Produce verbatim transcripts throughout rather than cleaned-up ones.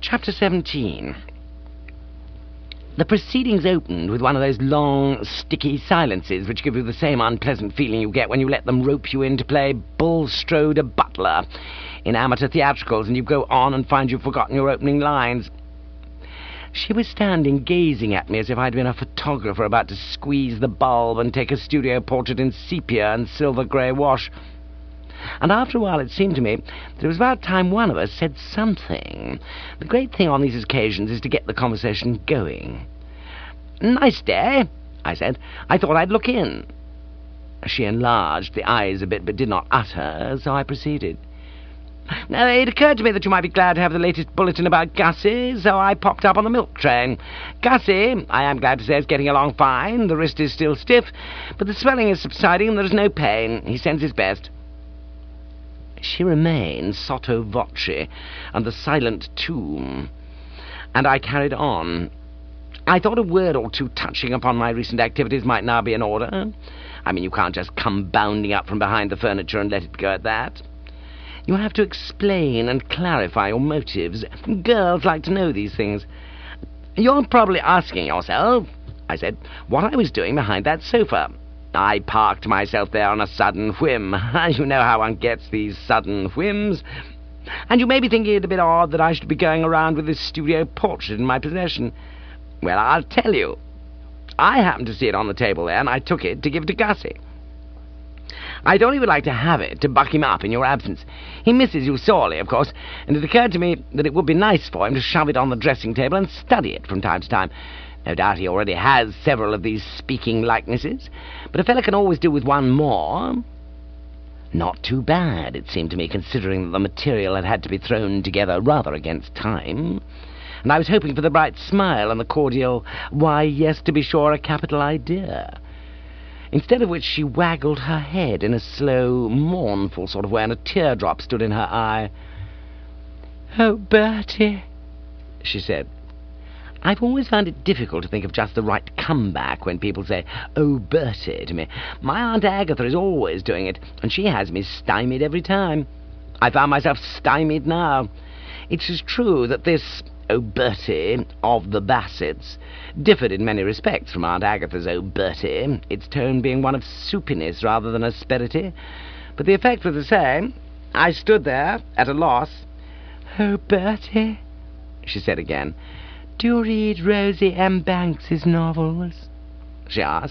Chapter seventeen. The proceedings opened with one of those long, sticky silences which give you the same unpleasant feeling you get when you let them rope you in to play Bulstrode a butler in amateur theatricals and you go on and find you've forgotten your opening lines. She was standing gazing at me as if I'd been a photographer about to squeeze the bulb and take a studio portrait in sepia and silver grey wash. And after a while it seemed to me that it was about time one of us said something. The great thing on these occasions is to get the conversation going. "Nice day," I said. "I thought I'd look in." She enlarged the eyes a bit, but did not utter, so I proceeded. "Now, it occurred to me that you might be glad to have the latest bulletin about Gussie, so I popped up on the milk train. Gussie, I am glad to say, is getting along fine. The wrist is still stiff, but the swelling is subsiding and there is no pain. He sends his best." She remained sotto voce and the silent tomb, and I carried on. I thought a word or two touching upon my recent activities might now be in order. I mean, you can't just come bounding up from behind the furniture and let it go at that. You have to explain and clarify your motives. Girls like to know these things. "You're probably asking yourself," I said, "what I was doing behind that sofa. I parked myself there on a sudden whim. You know how one gets these sudden whims. And you may be thinking it a bit odd that I should be going around with this studio portrait in my possession. Well, I'll tell you. I happened to see it on the table there, and I took it to give to Gussie. I thought he would like to have it to buck him up in your absence. He misses you sorely, of course, and it occurred to me that it would be nice for him to shove it on the dressing table and study it from time to time. No doubt he already has several of these speaking likenesses, but a fellow can always do with one more. Not too bad, it seemed to me, considering that the material had had to be thrown together rather against time. And I was hoping for the bright smile and the cordial, "Why, yes, to be sure, a capital idea." Instead of which she waggled her head in a slow, mournful sort of way, and a teardrop stood in her eye. "Oh, Bertie," she said. I've always found it difficult to think of just the right comeback when people say, "Oh, Bertie," to me. My Aunt Agatha is always doing it, and she has me stymied every time. I found myself stymied now. It is true that this "Oh, Bertie" of the Bassets differed in many respects from Aunt Agatha's "Oh, Bertie," its tone being one of soupiness rather than asperity, but the effect was the same. I stood there, at a loss. "Oh, Bertie," she said again. "Do you read Rosie M. Banks's novels?" she asked.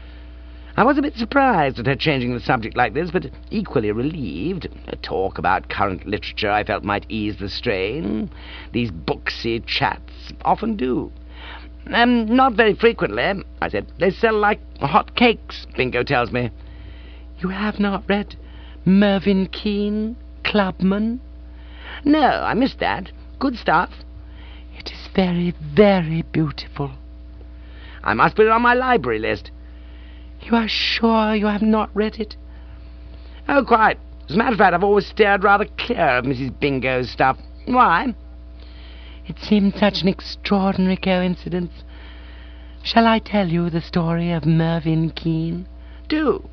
I was a bit surprised at her changing the subject like this, but equally relieved. A talk about current literature I felt might ease the strain. These booksy chats often do. Um, not very frequently, I said. They sell like hot cakes, Bingo tells me. "You have not read Mervyn Keane, Clubman?" "No, I missed that. Good stuff." "It is very, very beautiful." "I must put it on my library list." "You are sure you have not read it?" "Oh, quite. As a matter of fact, I've always steered rather clear of Missus Bingo's stuff. Why?" "It seemed such an extraordinary coincidence. Shall I tell you the story of Mervyn Keane?" "Do."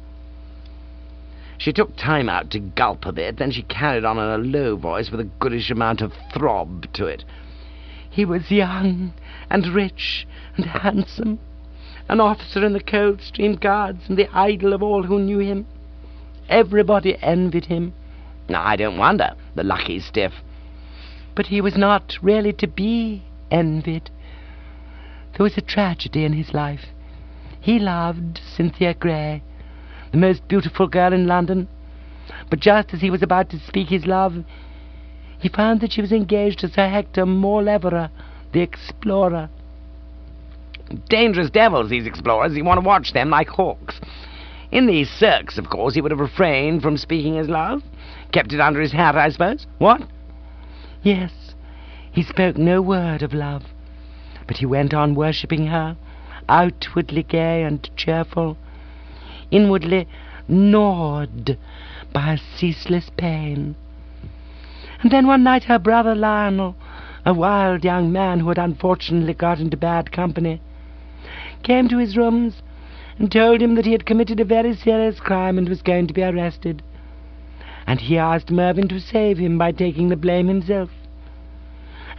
She took time out to gulp a bit, then she carried on in a low voice with a goodish amount of throb to it. "He was young and rich and handsome, an officer in the Coldstream Guards and the idol of all who knew him. Everybody envied him." "I don't wonder, the lucky stiff." "But he was not really to be envied. There was a tragedy in his life. He loved Cynthia Grey, the most beautiful girl in London, but just as he was about to speak his love, he found that she was engaged to Sir Hector Morleverer, the explorer. Dangerous devils, these explorers. You want to watch them like hawks. In these cirques, of course, he would have refrained from speaking his love. Kept it under his hat, I suppose. What?" "Yes, he spoke no word of love, but he went on worshipping her, outwardly gay and cheerful, inwardly gnawed by a ceaseless pain. And then one night her brother Lionel, a wild young man who had unfortunately got into bad company, came to his rooms and told him that he had committed a very serious crime and was going to be arrested. And he asked Mervyn to save him by taking the blame himself.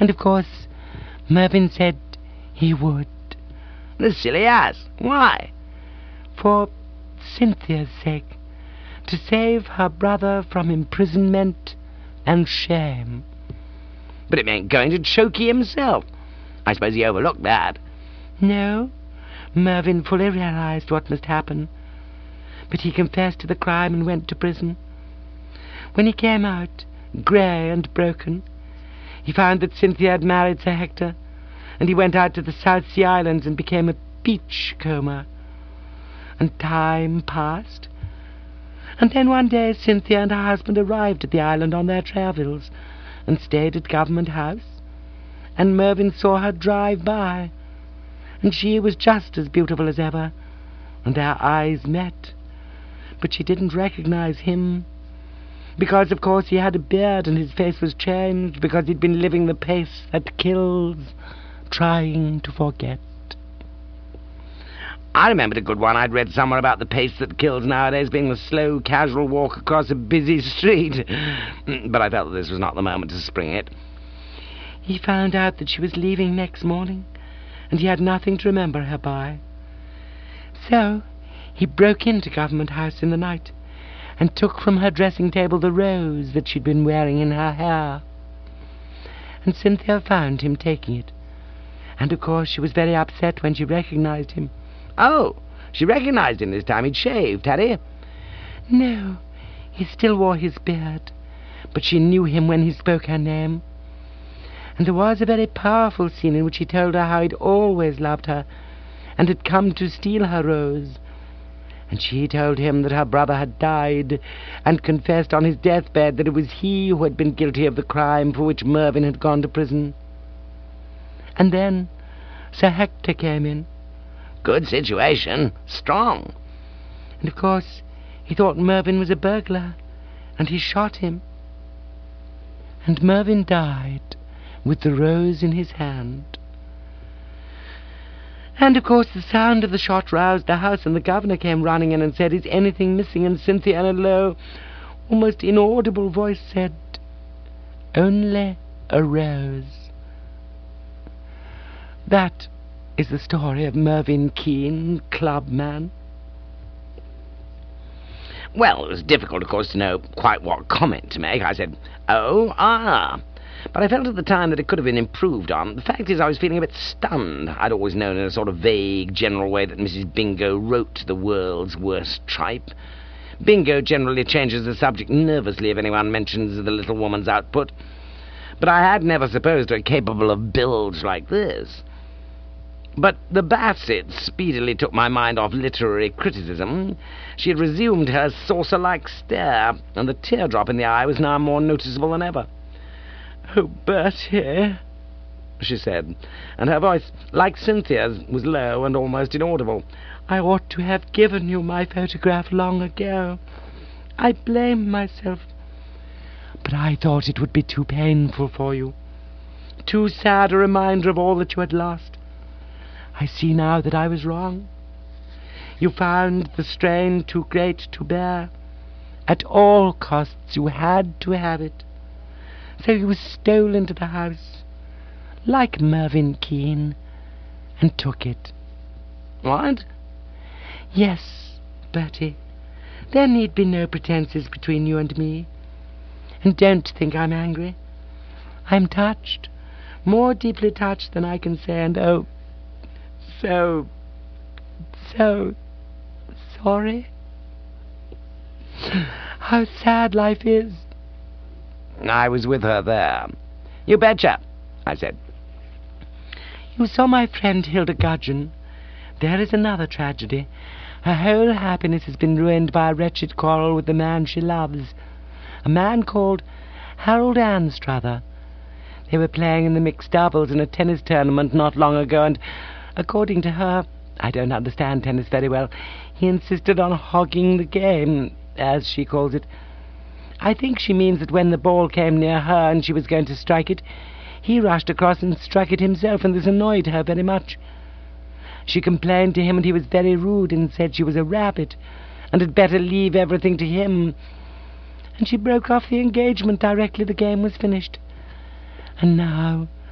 And of course, Mervyn said he would. The silly ass. Why? For Cynthia's sake. To save her brother from imprisonment and shame. But it meant going to Chokey himself. I suppose he overlooked that. No, Mervyn fully realized what must happen. But he confessed to the crime and went to prison. When he came out, grey and broken, he found that Cynthia had married Sir Hector, and he went out to the South Sea Islands and became a beachcomber. And time passed. And then one day Cynthia and her husband arrived at the island on their travels and stayed at Government House, and Mervyn saw her drive by, and she was just as beautiful as ever, and their eyes met, but she didn't recognize him, because, of course, he had a beard and his face was changed, because he'd been living the pace that kills, trying to forget. I remembered a good one I'd read somewhere about the pace that kills nowadays being the slow, casual walk across a busy street. But I felt that this was not the moment to spring it. He found out that she was leaving next morning, and he had nothing to remember her by. So he broke into Government House in the night, and took from her dressing-table the rose that she'd been wearing in her hair. And Cynthia found him taking it, and of course she was very upset when she recognized him. Oh, she recognized him this time. He'd shaved, had he? No, he still wore his beard, but she knew him when he spoke her name. And there was a very powerful scene in which he told her how he'd always loved her, and had come to steal her rose. And she told him that her brother had died, and confessed on his deathbed that it was he who had been guilty of the crime for which Mervyn had gone to prison. And then Sir Hector came in. Good situation. Strong. And of course he thought Mervyn was a burglar, and he shot him. And Mervyn died with the rose in his hand. And of course the sound of the shot roused the house, and the governor came running in and said, "Is anything missing?" And Cynthia, in a low, almost inaudible voice, said, "Only a rose." That is the story of Mervyn Keene, clubman. Well, it was difficult, of course, to know quite what comment to make. I said, "Oh, ah." But I felt at the time that it could have been improved on. The fact is, I was feeling a bit stunned. I'd always known in a sort of vague, general way that Missus Bingo wrote the world's worst tripe. Bingo generally changes the subject nervously if anyone mentions the little woman's output. But I had never supposed her capable of bilge like this. But the Bassett speedily took my mind off literary criticism. She had resumed her saucer-like stare, and the teardrop in the eye was now more noticeable than ever. "Oh, Bertie," she said, and her voice, like Cynthia's, was low and almost inaudible. "I ought to have given you my photograph long ago. I blame myself. But I thought it would be too painful for you, too sad a reminder of all that you had lost. I see now that I was wrong. You found the strain too great to bear. At all costs you had to have it. So you stole into the house, like Mervyn Keene, and took it." "What?" "Yes, Bertie. There need be no pretences between you and me. And don't think I'm angry. I'm touched, more deeply touched than I can say, and oh, so, so sorry. How sad life is." I was with her there. "You betcha," I said. "You saw my friend Hilda Gudgeon. There is another tragedy. Her whole happiness has been ruined by a wretched quarrel with the man she loves, a man called Harold Anstruther. They were playing in the mixed doubles in a tennis tournament not long ago, and, according to her, I don't understand tennis very well, he insisted on hogging the game, as she calls it. I think she means that when the ball came near her and she was going to strike it, he rushed across and struck it himself, and this annoyed her very much. She complained to him, and he was very rude and said she was a rabbit and had better leave everything to him. And she broke off the engagement directly the game was finished. And now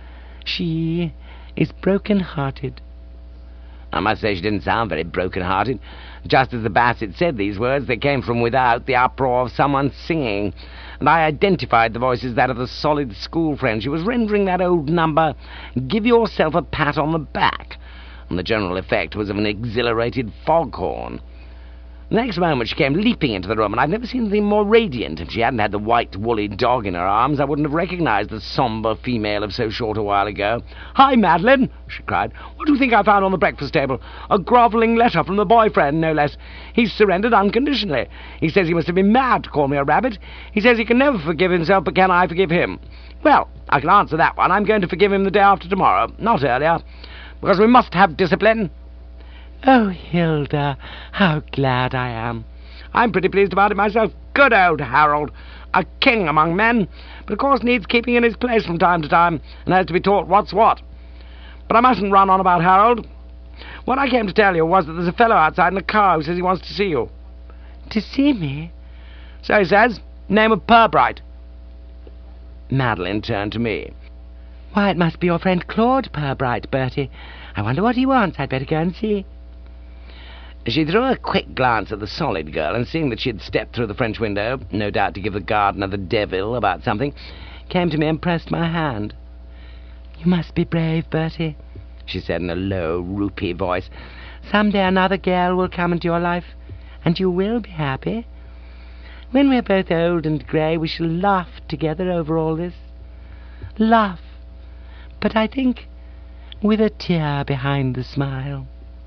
She is broken-hearted. I must say she didn't sound very broken-hearted. Just as the Bassett said these words, there came from without the uproar of someone singing, and I identified the voice as that of the solid school friend. She was rendering that old number, "Give Yourself a Pat on the Back," and the general effect was of an exhilarated foghorn. The next moment she came leaping into the room, and I've never seen anything more radiant. If she hadn't had the white woolly dog in her arms, I wouldn't have recognised the sombre female of so short a while ago. "Hi, Madeline," she cried. "What do you think I found on the breakfast table? A grovelling letter from the boyfriend, no less. He's surrendered unconditionally. He says he must have been mad to call me a rabbit. He says he can never forgive himself, but can I forgive him? Well, I can answer that one. I'm going to forgive him the day after tomorrow, not earlier, because we must have discipline." "Oh, Hilda, how glad I am." "I'm pretty pleased about it myself. Good old Harold. A king among men, but of course needs keeping in his place from time to time, and has to be taught what's what. But I mustn't run on about Harold. What I came to tell you was that there's a fellow outside in a car who says he wants to see you." "To see me?" "So he says. Name of Pirbright." Madeline turned to me. "Why, it must be your friend Claude Pirbright, Bertie. I wonder what he wants. I'd better go and see." She threw a quick glance at the solid girl, and seeing that she had stepped through the French window, no doubt to give the gardener the devil about something, came to me and pressed my hand. "You must be brave, Bertie," she said in a low, roopy voice. "Some day another girl will come into your life, and you will be happy. When we're both old and grey, we shall laugh together over all this. Laugh, but I think with a tear behind the smile."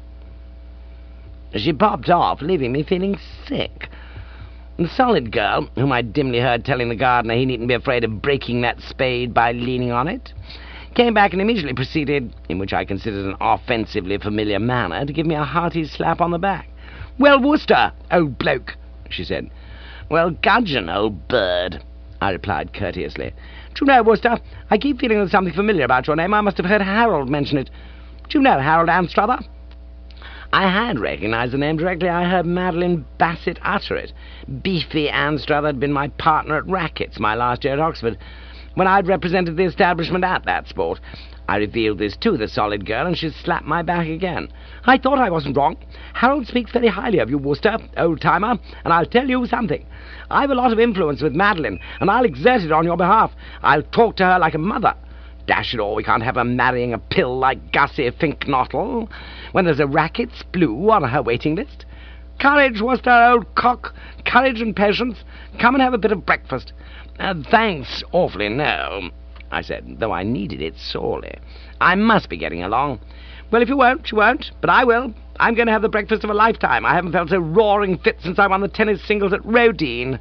She popped off, leaving me feeling sick. The solid girl, whom I dimly heard telling the gardener he needn't be afraid of breaking that spade by leaning on it, came back and immediately proceeded, in which I considered an offensively familiar manner, to give me a hearty slap on the back. "Well, Worcester, old bloke," she said. "Well, gudgeon, old bird," I replied courteously. "Do you know, Worcester, I keep feeling there's something familiar about your name. I must have heard Harold mention it. Do you know Harold Anstruther?" I had recognised the name directly I heard Madeline Bassett utter it. Beefy Anstruther had been my partner at rackets my last year at Oxford, when I'd represented the establishment at that sport. I revealed this to the solid girl, and she slapped my back again. "I thought I wasn't wrong. Harold speaks very highly of you, Worcester, old-timer, and I'll tell you something. I've a lot of influence with Madeline, and I'll exert it on your behalf. I'll talk to her like a mother. Dash it all, we can't have her marrying a pill like Gussie Finknottle when there's a rackets blue on her waiting list. Courage, Worcester, old cock, courage and patience. Come and have a bit of breakfast." Uh, "Thanks awfully, no," I said, though I needed it sorely. "I must be getting along." "Well, if you won't, you won't, but I will. I'm going to have the breakfast of a lifetime. I haven't felt so roaring fit since I won the tennis singles at Rodine."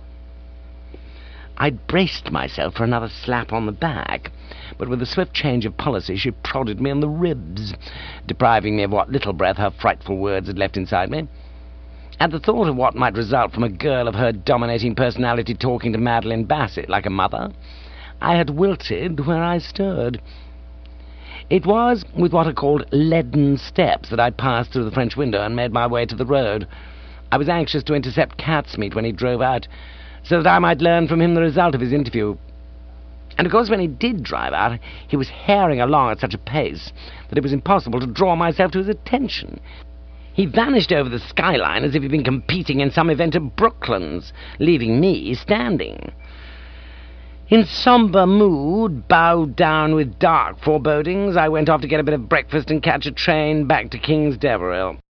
I'd braced myself for another slap on the back, but with a swift change of policy she prodded me in the ribs, depriving me of what little breath her frightful words had left inside me. At the thought of what might result from a girl of her dominating personality talking to Madeline Bassett like a mother, I had wilted where I stood. It was with what are called leaden steps that I passed through the French window and made my way to the road. I was anxious to intercept Catsmeat when he drove out, so that I might learn from him the result of his interview. And of course when he did drive out, he was herring along at such a pace that it was impossible to draw myself to his attention. He vanished over the skyline as if he'd been competing in some event at Brooklands, leaving me standing. In sombre mood, bowed down with dark forebodings, I went off to get a bit of breakfast and catch a train back to King's Deverill.